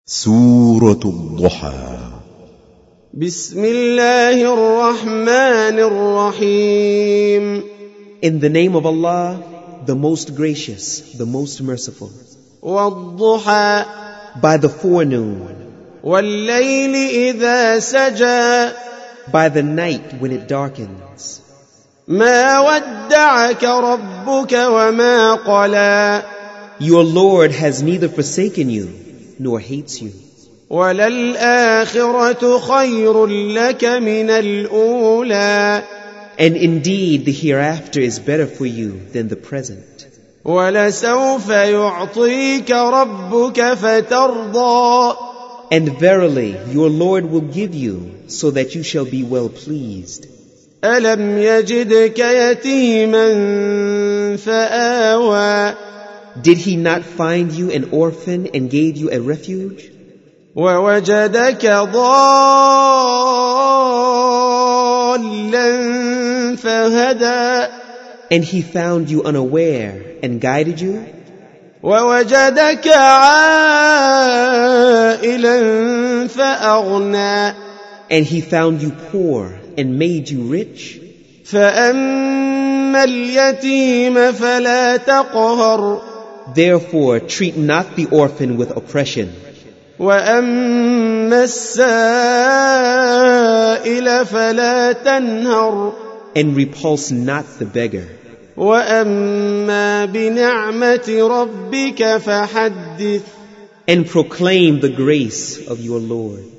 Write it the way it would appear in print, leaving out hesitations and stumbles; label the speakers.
Speaker 1: سورة الضحى.
Speaker 2: بسم الله الرحمن الرحيم.
Speaker 3: In the name of Allah, the most gracious, the most merciful.
Speaker 2: والضحى.
Speaker 3: By the forenoon.
Speaker 2: والليل إذا سجى.
Speaker 3: By the night when it darkens.
Speaker 2: ما ودعك ربك وما قلى.
Speaker 3: Your Lord has neither forsaken you nor hates you.
Speaker 2: وَلَلْآخِرَةُ خَيْرٌ لَكَ مِنَ الْأُولَى.
Speaker 3: And indeed the hereafter is better for you than the present.
Speaker 2: وَلَسَوْفَ يُعْطِيكَ رَبُّكَ فَتَرْضَى.
Speaker 3: And verily your Lord will give you so that you shall be well pleased.
Speaker 2: أَلَمْ يَجِدْكَ يَتِيمًا فَآوَى.
Speaker 3: Did he not find you an orphan and gave you a refuge?
Speaker 2: وَوَجَدَكَ ضَالًّا فَهَدَى.
Speaker 3: And he found you unaware and guided you?
Speaker 2: وَوَجَدَكَ عَائِلًا فَأَغْنَى.
Speaker 3: And he found you poor and made you rich?
Speaker 2: فَأَمَّا الْيَتِيمَ فَلَا تَقْهَرْ.
Speaker 3: Therefore treat not the orphan with oppression.
Speaker 2: وَأَمَّا السَّائِلَ فَلَا تَنْهَرْ.
Speaker 3: And repulse not the beggar.
Speaker 2: وَأَمَّا بِنِعْمَةِ رَبِّكَ فَحَدِّثْ.
Speaker 3: And proclaim the grace of your Lord.